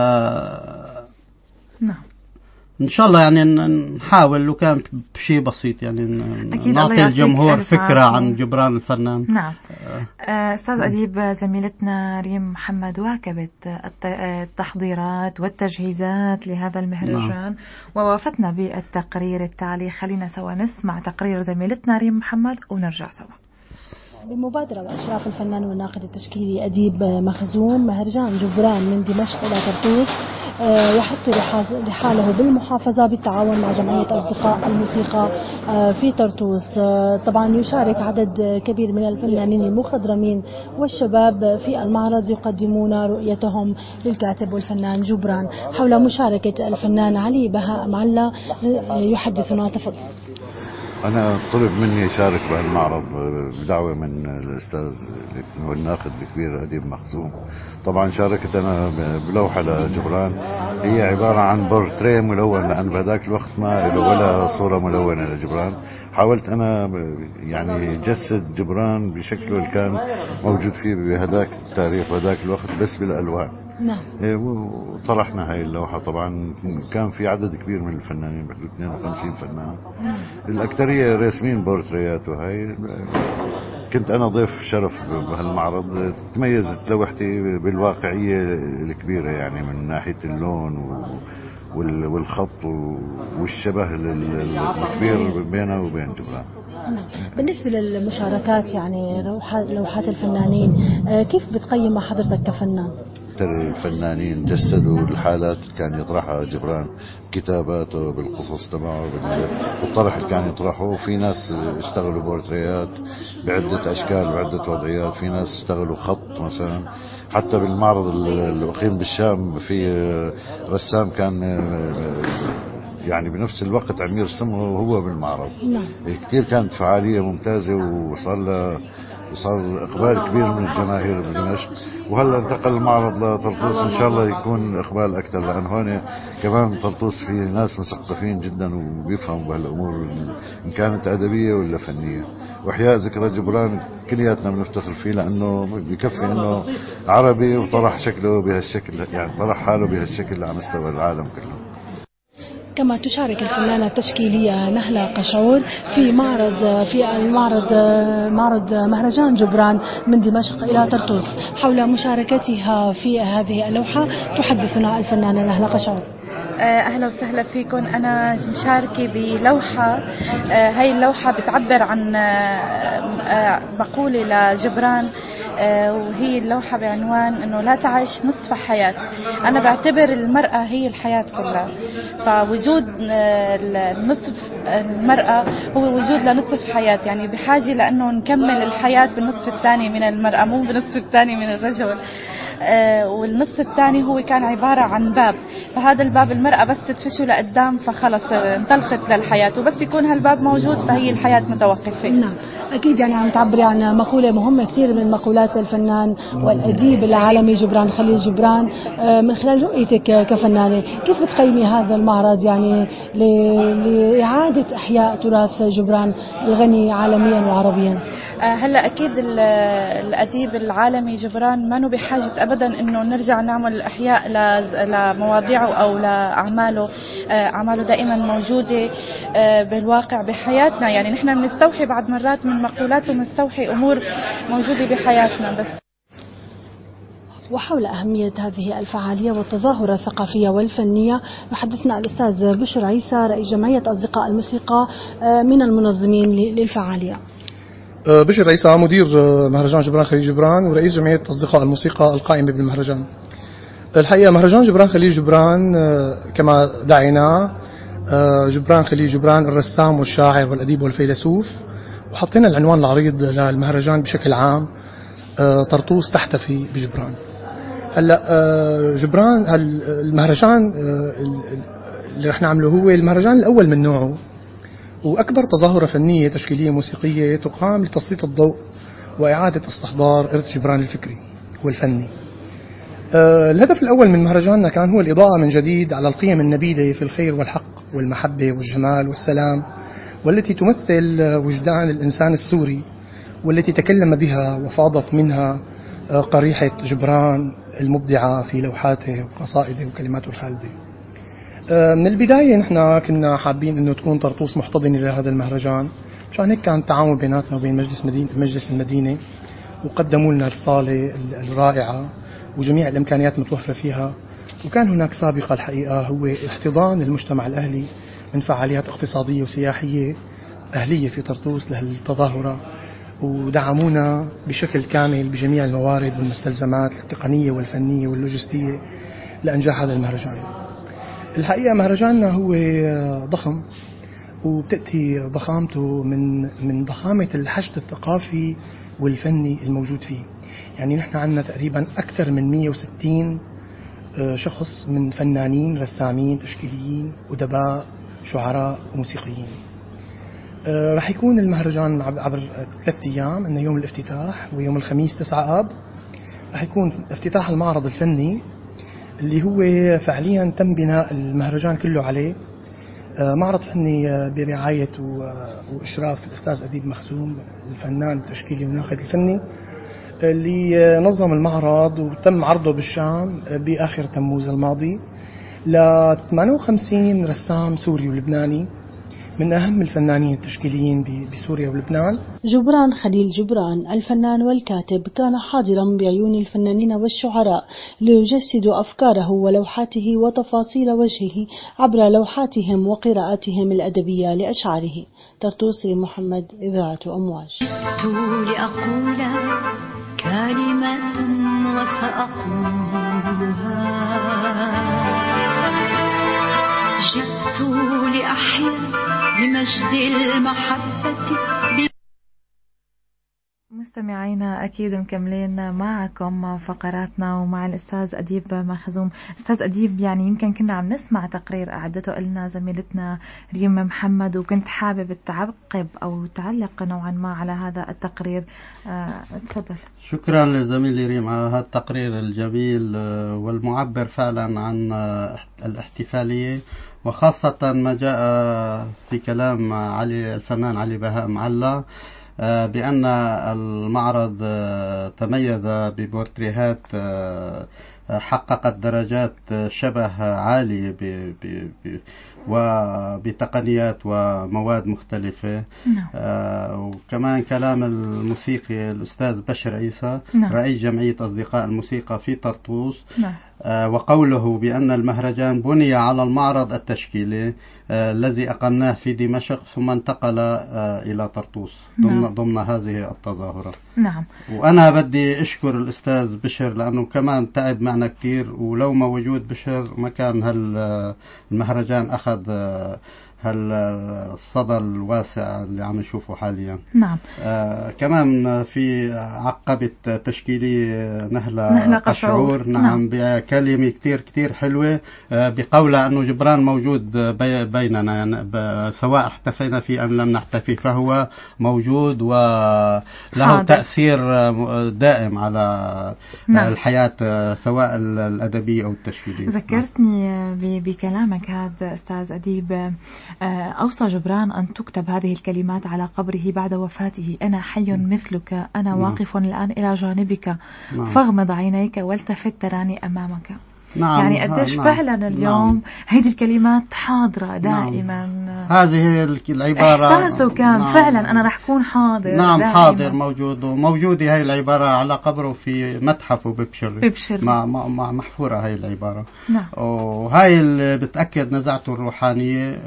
نعم. إن شاء الله يعني نحاول لو كان بشيء بسيط يعني نعطي الجمهور فكرة عن جبران الفنان. نعم. أستاذ أديب، زميلتنا ريم محمد واكبت التحضيرات والتجهيزات لهذا المهرجان. نعم. ووافدنا بالتقرير التالي. خلينا سوا نسمع تقرير زميلتنا ريم محمد ونرجع سوا. بمبادرة وإشراف الفنان والناقد التشكيلي أديب مخزوم، مهرجان جبران من دمشق إلى طرطوس يحط رحاله بالمحافظة بالتعاون مع جمعية أصدقاء الموسيقى في طرطوس. طبعا يشارك عدد كبير من الفنانين المخضرمين والشباب في المعرض يقدمون رؤيتهم للكاتب والفنان جبران. حول مشاركة الفنان علي بهاء معلا يحدثنا. تفضل. أنا طلب مني أشارك بهالمعرض بدعوة من الأستاذ والناقد الكبير أديب مخزوم. طبعا شاركت أنا بلوحة لجبران هي عبارة عن بورتريه ملون، لأن بهذاك الوقت ما له ولا صورة ملونة لجبران. حاولت أنا يعني جسد جبران بشكله اللي كان موجود فيه بهذاك التاريخ وهذاك الوقت بس بالألوان. نعم. وطرحنا هاي اللوحة. طبعا كان في عدد كبير من الفنانين، بحدود 52 فنان. الأكثرية راسمين بورتريات. وهي كنت أنا ضيف شرف بهالمعرض. تميزت لوحتي بالواقعية الكبيرة يعني من ناحية اللون والخط والشبه الكبير بينه وبين جبران. بالنسبة للمشاركات يعني لوحات الفنانين كيف بتقيم حضرتك كفنان؟ الفنانين جسدوا الحالات كان يطرحها جبران، كتاباته بالقصص تبعه بالطرح اللي كان يطرحه. في ناس اشتغلوا بورتريات بعدة أشكال وعدة وضعيات، في ناس اشتغلوا خط مثلا. حتى بالمعرض اللي أقيم بالشام في رسام كان يعني بنفس الوقت عم يرسمه وهو بالمعرض. كتير كانت فعالية ممتازة، وصار لها وصار إقبال كبير من الجماهير بدمشق. وهلا انتقل المعرض لطرطوس، إن شاء الله يكون إقبال أكثر، لأن هون كمان طرطوس في ناس مثقفين جدا وبيفهموا بهالأمور إن كانت أدبية ولا فنية. وإحياء ذكرى جبران كلياتنا بنفتخر فيه، لأنه بيكفي إنه عربي وطرح شكله بهالشكل، يعني طرح حاله بهالشكل على مستوى العالم كله. كما تشارك الفنانة التشكيلية نهلة قشعور في معرض مهرجان جبران من دمشق إلى طرطوس. حول مشاركتها في هذه اللوحة تحدثنا الفنانة نهلة قشعور. أهلا وسهلا فيكم. أنا مشاركة بلوحة، هاي اللوحة بتعبر عن مقولة لجبران، وهي اللوحة بعنوان أنه لا تعيش نصف حياة. أنا بعتبر المرأة هي الحياة كلها، فوجود نصف المرأة هو وجود لنصف حياة، يعني بحاجة لأنه نكمل الحياة بالنصف الثاني من المرأة، مو بالنصف الثاني من الرجل. والنص الثاني هو كان عبارة عن باب، فهذا الباب المرأة بس تدفشه لقدام فخلص انطلقت للحياة، وبس يكون هالباب موجود فهي الحياة متوقفة. نعم أكيد، يعني عم تعبري عن مقولة مهمة كثير من مقولات الفنان والأديب العالمي جبران خليل جبران. من خلال رؤيتك كفنانة كيف بتقيمي هذا المعرض يعني لإعادة إحياء تراث جبران الغني عالميا وعربيا؟ هلا اكيد الاديب العالمي جبران ما بحاجه ابدا انه نرجع نعمل احياء لمواضيعه او لاعماله. اعماله دائما موجوده بالواقع بحياتنا، يعني نحن بنستوحي بعض مرات من مقولاته، بنستوحي امور موجوده بحياتنا. بس وحول أهمية هذه الفعالية والتظاهرة الثقافية والفنية يحدثنا الأستاذ بشر عيسى رئيس جمعية أصدقاء الموسيقى من المنظمين للفعالية. بشر عيسى مدير مهرجان جبران خليل جبران ورئيس جمعية أصدقاء الموسيقى القائمة بالمهرجان. الحقيقة مهرجان جبران خليل جبران كما دعيناه جبران خليل جبران الرسام والشاعر والأديب والفيلسوف، وحطينا العنوان العريض للمهرجان بشكل عام طرطوس تحتفي بجبران. هلا جبران المهرجان اللي رح نعمله هو المهرجان الأول من نوعه، وأكبر تظاهرة فنية تشكيلية موسيقية تقام لتسليط الضوء وإعادة استحضار إرث جبران الفكري والفني. الهدف الأول من مهرجاننا كان هو الإضاءة من جديد على القيم النبيلة في الخير والحق والمحبة والجمال والسلام، والتي تمثل وجدان الإنسان السوري، والتي تكلم بها وفاضت منها قريحة جبران المبدعة في لوحاته وقصائده وكلماته الخالدة. من البداية نحن كنا حابين أنه تكون طرطوس محتضنة لهذا المهرجان، مشان هيك كان التعاون بيناتنا وبين مجلس المدينة، وقدموا لنا الصالة الرائعة وجميع الإمكانيات المتوفرة فيها. وكان هناك سابقة الحقيقة هو احتضان المجتمع الأهلي من فعاليات اقتصادية وسياحية أهلية في طرطوس لهالتظاهرة، ودعمونا بشكل كامل بجميع الموارد والمستلزمات التقنية والفنية واللوجستية لإنجاح هذا المهرجان. الحقيقة مهرجاننا هو ضخم، وبتأتي ضخامته من ضخامة الحشد الثقافي والفني الموجود فيه. يعني نحن عندنا تقريبا أكثر من 160 شخص من فنانين رسامين تشكيليين أدباء شعراء وموسيقيين. رح يكون المهرجان عبر 3 أيام، أن يوم الافتتاح ويوم الخميس 9 آب رح يكون افتتاح المعرض الفني اللي هو فعليا تم بناء المهرجان كله عليه، معرض فني برعاية وإشراف الأستاذ أديب مخزوم الفنان التشكيلي والناقد الفني، اللي نظم المعرض وتم عرضه بالشام بآخر تموز الماضي ل 58 رسام سوري ولبناني من أهم الفنانين التشكيليين بسوريا ولبنان. جبران خليل جبران الفنان والكاتب كان حاضرا بعيون الفنانين والشعراء ليجسد أفكاره ولوحاته وتفاصيل وجهه عبر لوحاتهم وقراءاتهم الأدبية لأشعاره. طرطوس محمد، إذاعة أمواج. جئت لأقول كلمة وسأقولها، جئت لأحيا بمجد المحبة. مستمعينا أكيد مكملين معكم فقراتنا ومع الأستاذ أديب مخزوم. أستاذ أديب، يعني يمكن كنا عم نسمع تقرير أعدته لنا زميلتنا ريم محمد، وكنت حابب تعقب أو تعلق نوعا ما على هذا التقرير. تفضل. شكرا لزميلي ريم على هذا التقرير الجميل والمعبر فعلا عن الاحتفالية، وخاصة ما جاء في كلام الفنان علي بهاء معلّة بأن المعرض تميز ببورتريهات حققت درجات شبه عالية وبتقنيات ومواد مختلفة. وكمان كلام الموسيقي الأستاذ بشر عيسى رئيس جمعية أصدقاء الموسيقى في طرطوس، وقوله بأن المهرجان بني على المعرض التشكيلي الذي أقمناه في دمشق ثم انتقل إلى طرطوس ضمن هذه التظاهرة. نعم. وأنا بدي أشكر الأستاذ بشر لأنه كمان تعب معنا كتير، ولو ما وجود بشر ما كان المهرجان أخذ الصدى الواسع اللي عم نشوفه حاليا. نعم. كمان في عقبة تشكيلية نهلة قشعور. نعم. بكلمة كتير حلوة بقولها أنه جبران موجود بيننا، يعني سواء احتفينا فيه أم لم نحتفي فهو موجود وله تأثير دائم على الحياة سواء الأدبية أو التشكيلية. ذكرتني بكلامك هذا أستاذ أديب، أوصى جبران أن تكتب هذه الكلمات على قبره بعد وفاته: أنا حي مثلك، أنا واقف الآن إلى جانبك، فاغمض عينيك والتفت تراني أمامك. يعني قديش فعلا اليوم هذه الكلمات حاضرة دائما. هذه العبارة إحساسه كان فعلا أنا رح كون حاضر. دائما. حاضر موجودة هاي العبارة على قبره في متحفه ببشر. محفورة هاي العبارة. وهاي اللي بتأكد نزعته الروحانية.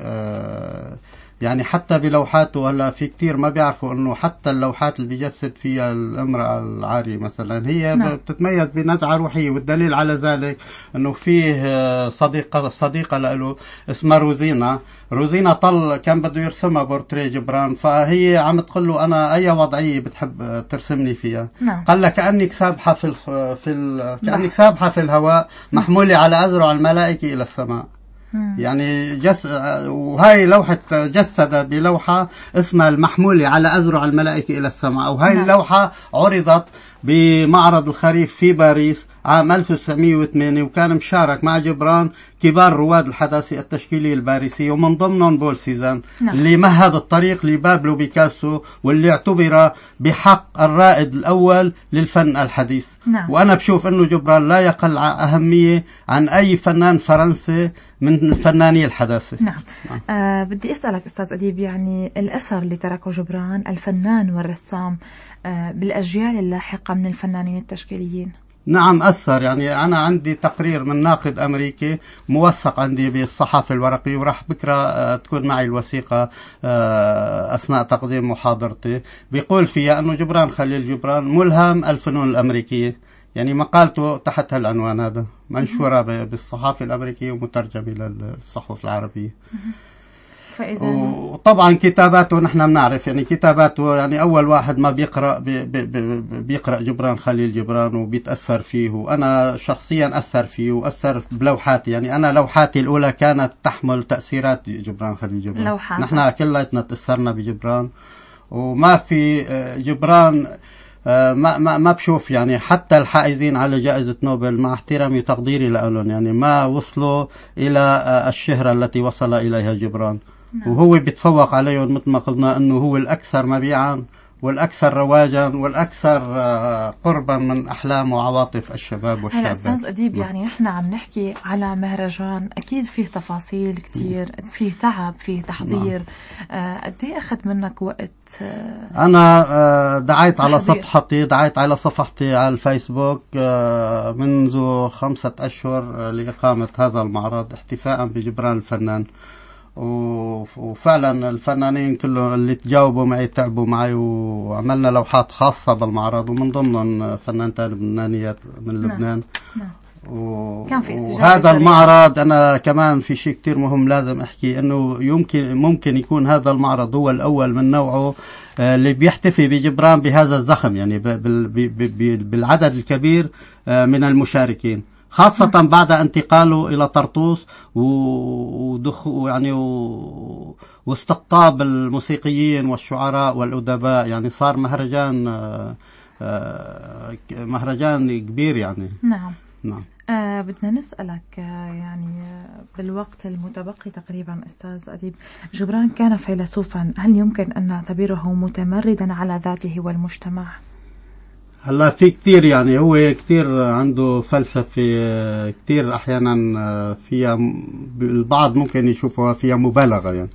يعني حتى بلوحاته هلا في كتير ما بيعرفوا انه حتى اللوحات اللي بيجسد فيها الامرأة العارية مثلا هي بتتميز بنزعة روحية، والدليل على ذلك انه فيه صديقة له اسمها روزينا كان بده يرسمها بورتريه جبران، فهي عم تقول له انا اي وضعية بتحب ترسمني فيها؟ قال لها كأنك سابحة كأنك سابحة في الهواء محمولة على أذرع الملائكة إلى السماء. يعني وهاي لوحة جسد بلوحة اسمها المحمولة على أذرع الملائكة إلى السماء، وهاي اللوحة عرضت بمعرض الخريف في باريس عام 1908، وكان مشارك مع جبران كبار رواد الحداثة التشكيلية الباريسية، ومن ضمنهم بول سيزان اللي مهد الطريق لبابلو بيكاسو، واللي اعتبر بحق الرائد الأول للفن الحديث. وأنا بشوف أنه جبران لا يقل أهمية عن أي فنان فرنسي من فناني الحداثة. بدي أسألك أستاذ أديب، يعني الأثر اللي تركه جبران الفنان والرسام بالأجيال اللاحقة من الفنانين التشكيليين. نعم أثر. يعني أنا عندي تقرير من ناقد أمريكي موثق عندي بالصحافة الورقية، وراح بكرة تكون معي الوثيقة أثناء تقديم محاضرتي، بيقول فيها أنه جبران خليل جبران ملهم الفنون الأمريكية. يعني مقالته تحت هالعنوان هذا منشورة بالصحافة الأمريكية ومترجمة للصحف العربية. وطبعا كتاباته نحن بنعرف، يعني كتاباته يعني أول واحد ما بيقرأ جبران خليل جبران وبيتأثر فيه، وأنا شخصيا أثر فيه وأثر بلوحاتي. يعني أنا لوحاتي الأولى كانت تحمل تأثيرات جبران خليل جبران. نحن كلنا تأثرنا بجبران، وما في جبران ما بشوف يعني حتى الحائزين على جائزة نوبل مع احترامي وتقديري لهم يعني ما وصلوا إلى الشهرة التي وصل إليها جبران. وهو بيتفوق عليهم مثل ما قلنا أنه هو الأكثر مبيعا والأكثر رواجا والأكثر قربا من أحلام وعواطف الشباب والشابات. أستاذ أديب، يعني نحن عم نحكي على مهرجان أكيد فيه تفاصيل كتير، فيه تعب، فيه تحضير. قد ايه أخذ منك وقت؟ أنا دعيت على صفحتي على الفيسبوك منذ 5 أشهر لإقامة هذا المعرض احتفاء بجبران الفنان، وفعلا الفنانين كلهم اللي تجاوبوا معي تعبوا معي، وعملنا لوحات خاصة بالمعرض، ومن ضمنهم فنانتان لبنانيات من لبنان. كان في استجابة وهذا سريعة. المعرض أنا كمان في شيء كتير مهم لازم أحكي إنه ممكن يكون هذا المعرض هو الأول من نوعه اللي بيحتفي بجبران بهذا الزخم، يعني بالعدد الكبير من المشاركين، خاصة بعد انتقاله إلى طرطوس يعني واستقطاب الموسيقيين والشعراء والأدباء. يعني صار مهرجان كبير يعني. نعم. نعم. بدنا نسألك يعني بالوقت المتبقي تقريبا أستاذ أديب، جبران كان فيلسوفا، هل يمكن أن نعتبره متمردا على ذاته والمجتمع؟ هلا في كتير، يعني هو كتير عنده فلسفة كتير أحيانا فيها البعض ممكن يشوفها فيها مبالغة يعني.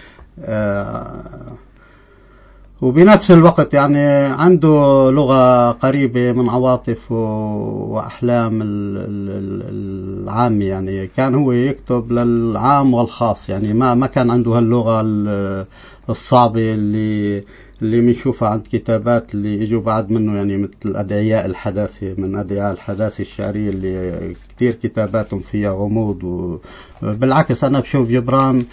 وبنفس الوقت يعني عنده لغة قريبة من عواطف وأحلام العامة، يعني كان هو يكتب للعام والخاص، يعني ما كان عنده هاللغة الصعبة اللي بنشوفها عند كتابات اللي اجوا بعد منه، يعني مثل أدعياء الحداثة، من أدعياء الحداثة الشعرية اللي كتير كتاباتهم فيها غموض. بالعكس أنا بشوف جبران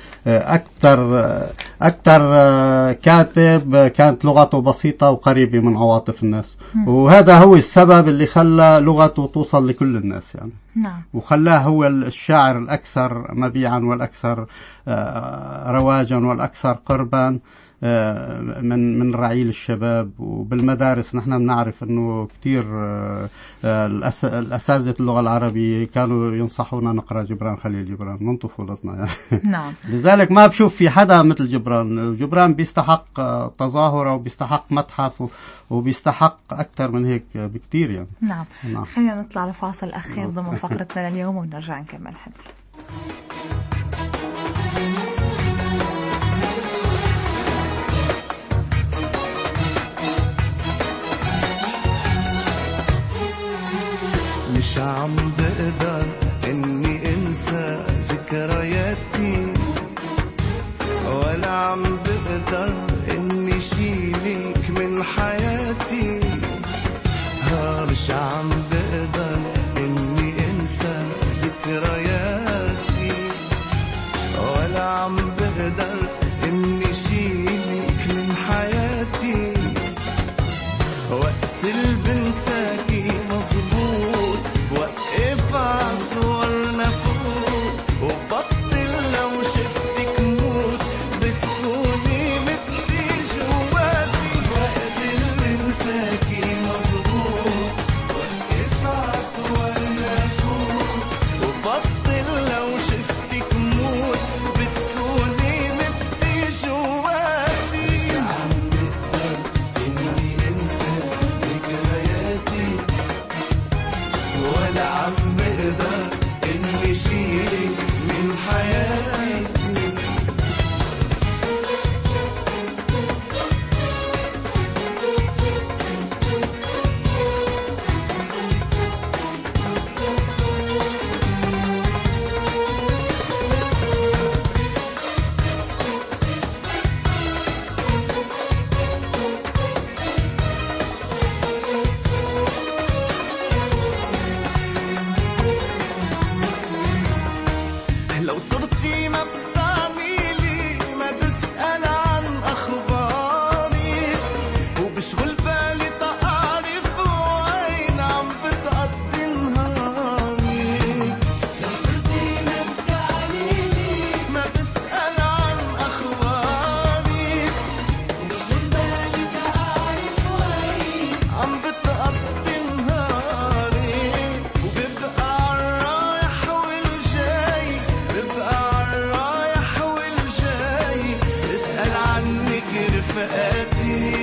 أكثر كاتب كانت لغته بسيطة وقريبة من عواطف الناس، وهذا هو السبب اللي خلى لغته توصل لكل الناس يعني. نعم. وخلاه هو الشاعر الأكثر مبيعا والأكثر رواجا والأكثر قربا من رعيل الشباب. وبالمدارس نحن بنعرف انه كتير الاساتذه اللغه العربيه كانوا ينصحونا نقرا جبران خليل جبران من طفولتنا يعني. نعم. لذلك ما بشوف في حدا مثل جبران بيستحق تظاهره وبيستحق متحف وبيستحق اكثر من هيك بكتير يعني. نعم. خلينا نطلع لفاصل اخير ضمن فقرتنا لليوم ونرجع نكمل حديث. مش عم بقدر اني انسى ذكرياتي، ولا عم بقدر اني شيلك من حياتي. مش عم بقدر اني انسى ذكرياتي، ولا عم بقدر اني شيلك من حياتي. وقت اللي بنساكي مظبوط، وقف عصورنا فوق، وبطل لو شفتك موت، بتكوني مثلي جواتي. وقت اللي بنساكي مظبوط، وقف عصورنا فوق، وبطل لو شفتك موت، بتكوني مثلي جواتي. مش عم بقدر اني انسى ذكرياتي، ولا عم بقدر اني شيلك من حياتي. لو صرتي ما بتعملي، ما بسأل عن أخباري، وبشغل بالي تعرف وين عم بتقضي نهاري. لو صرتي ما بتعملي، ما بسأل عن أخباري، وبشغل بالي تعرف وين عم بتقضي نهاري. وببقى عالرايح والجاي، ببقى عالرايح والجاي، اسأل عنك رفقاتي.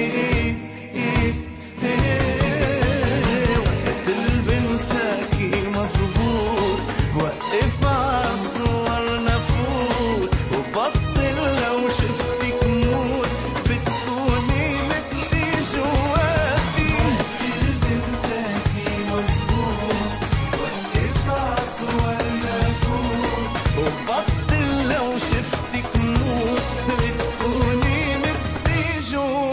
وقت اللي بنساكي مظبوط، وقف عالصورنا فوت، وبطل لو شفتك موت، بتكوني مثلي جواتي. وقت اللي بنساكي مظبوط، وقف عالصورنا فوت، وبطل لو شفتك موت، بتكوني مثلي جواتي.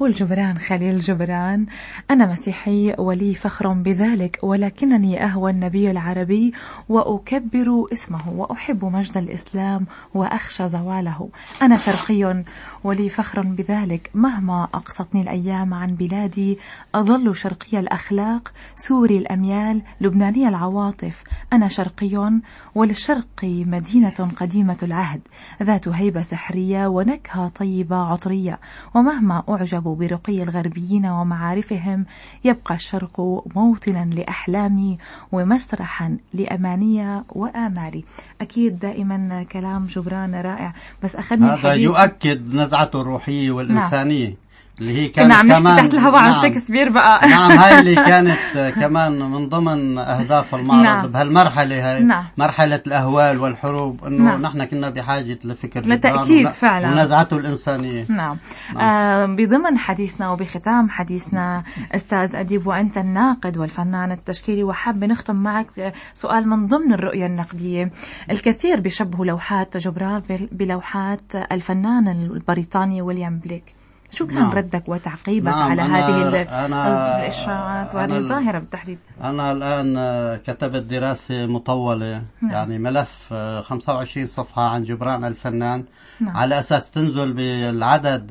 يقول جبران خليل جبران: أنا مسيحي ولي فخر بذلك، ولكنني أهوى النبي العربي وأكبر اسمه وأحب مجد الإسلام وأخشى زواله. أنا شرقي ولي فخر بذلك، مهما أقصتني الأيام عن بلادي أظل شرقي الأخلاق، سوري الأميال، لبناني العواطف. أنا شرقي، وللشرق مدينة قديمة العهد ذات هيبة سحرية ونكهة طيبة عطرية، ومهما أعجب برقي الغربيين ومعارفهم يبقى الشرق موطنا لأحلامي ومسرحا لأماني وآمالي. أكيد دائما كلام جبران رائع، بس أخذني هذا الحديث يؤكد نزعته الروحية والإنسانية. نعم. اللي هي كانت كمان كمان تحت الهواء عن نعم. شكسبير بقى. نعم، هاي اللي كانت كمان من ضمن أهداف المعرض. نعم. بهالمرحلة هاي نعم. مرحلة الأهوال والحروب، إنه نعم. نحن كنا بحاجة لفكر لتأكيد فعلا ونزعته الإنسانية. نعم. بضمن حديثنا وبختام حديثنا أستاذ أديب وأنت الناقد والفنان التشكيلي، وحاب نختم معك سؤال من ضمن الرؤية النقدية. الكثير بيشبهوا لوحات جبران بلوحات الفنان البريطاني ويليام بليك. شو كان ردك وتعقيبك على هذه الإشاعات وهذه الظاهرة بالتحديد؟ أنا الآن كتبت دراسة مطولة، يعني ملف 25 صفحة عن جبران الفنان، على أساس تنزل بالعدد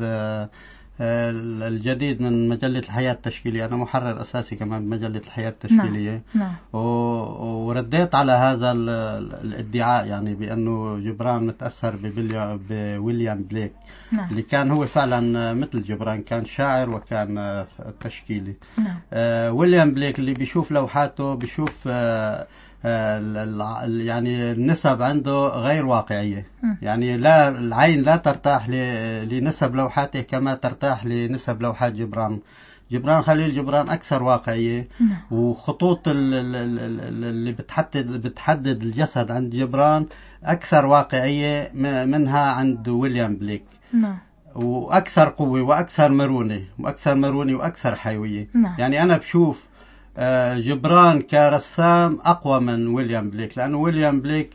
الجديد من مجلة الحياة التشكيلية. أنا محرر أساسي كمان بمجلة الحياة التشكيلية. ورديت على هذا الادعاء، يعني بأنه جبران متأثر بويليام بليك، اللي كان هو فعلا مثل جبران، كان شاعر وكان تشكيلي. ويليام بليك اللي بيشوف لوحاته بيشوف يعني النسب عنده غير واقعية. يعني لا، العين لا ترتاح لنسب لوحاته كما ترتاح لنسب لوحات جبران. جبران خليل جبران أكثر واقعية، وخطوط اللي بتحدد الجسد عند جبران أكثر واقعية منها عند ويليام بليك. وأكثر قوة وأكثر مرونة وأكثر حيوية. يعني أنا بشوف جبران كرسام أقوى من ويليام بليك، لأنه ويليام بليك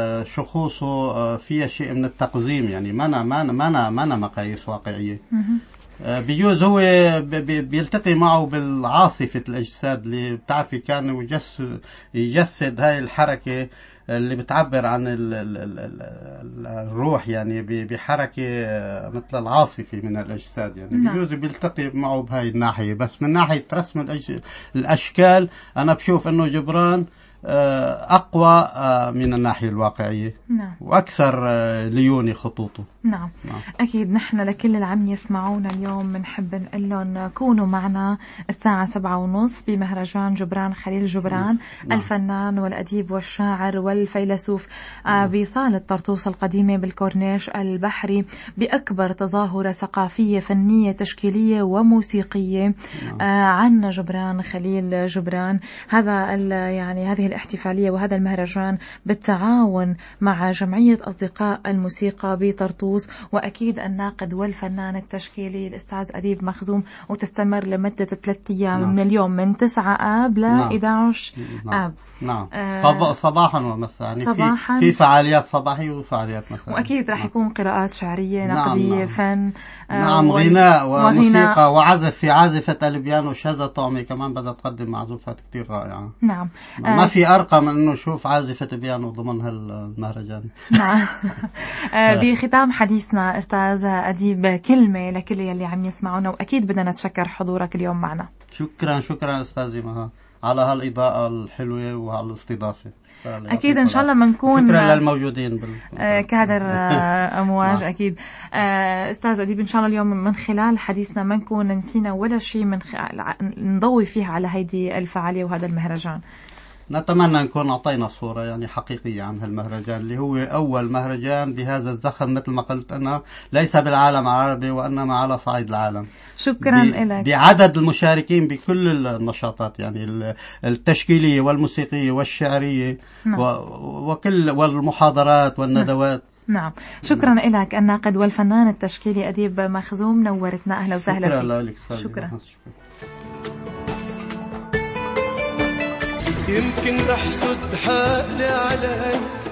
شخوصه فيها شيء من التقزيم، يعني ما مقاييس واقعية. بيجوز هو بيلتقي معه بالعاصفة الأجساد اللي بتعرفي كان يجسد هاي الحركة اللي بتعبر عن الروح، يعني بحركة مثل العاصفة من الأجساد. يعني بيجوز بيلتقي معه بهاي الناحية، بس من ناحية رسم الأشكال أنا بشوف أنه جبران أقوى من الناحية الواقعية. وأكثر ليوني خطوطه. نعم. أكيد نحن لكل اللي عم يسمعونا اليوم بنحب نقول لهم كونوا معنا الساعة 7:30 بمهرجان جبران خليل جبران، الفنان والأديب والشاعر والفيلسوف، بصالة طرطوس القديمة بالكورنيش البحري، بأكبر تظاهرة ثقافية فنية تشكيلية وموسيقية عن جبران خليل جبران. يعني هذه الاحتفالية وهذا المهرجان بالتعاون مع جمعية أصدقاء الموسيقى بطرطوس، وأكيد الناقد والفنان التشكيلي الأستاذ أديب مخزوم، وتستمر لمدة 3 أيام من اليوم من 9 آب ل 11 آب. صباحا ومساء، يعني في فعاليات صباحية وفعاليات مساء، وأكيد راح يكون قراءات شعرية نقدية فن غناء وموسيقى وعزف في عازفة البيانو شذا طعمي كمان بدها تقدم معزوفات كتير رائعة. ما في أرقى من أنه نشوف عازفة بيانو ضمن هالمهرجان. بختام حديثنا أستاذ أديب كلمة لكل يلي عم يسمعونا، وأكيد بدنا نتشكر حضورك اليوم معنا. شكرا أستاذي مها على هالإضاءة الحلوة وهالاستضافة. أكيد إن شاء الله منكون شكرا للموجودين كادر أمواج. أكيد أستاذ أديب إن شاء الله اليوم من خلال حديثنا منكون نسينا ولا شيء نضوي فيها على هيدي الفعالية وهذا المهرجان. نتمنى نكون أعطينا صورة يعني حقيقية عن هالمهرجان اللي هو أول مهرجان بهذا الزخم، مثل ما قلت أنا ليس بالعالم العربي وإنما على صعيد العالم. شكرا لك. بعدد المشاركين بكل النشاطات، يعني التشكيلية والموسيقية والشعرية والمحاضرات والندوات. نعم. شكرا لك الناقد والفنان التشكيلي أديب مخزوم، نورتنا. أهلا وسهلا فيك. شكرا لك. شكرا. يمكن بحسد حالي عليك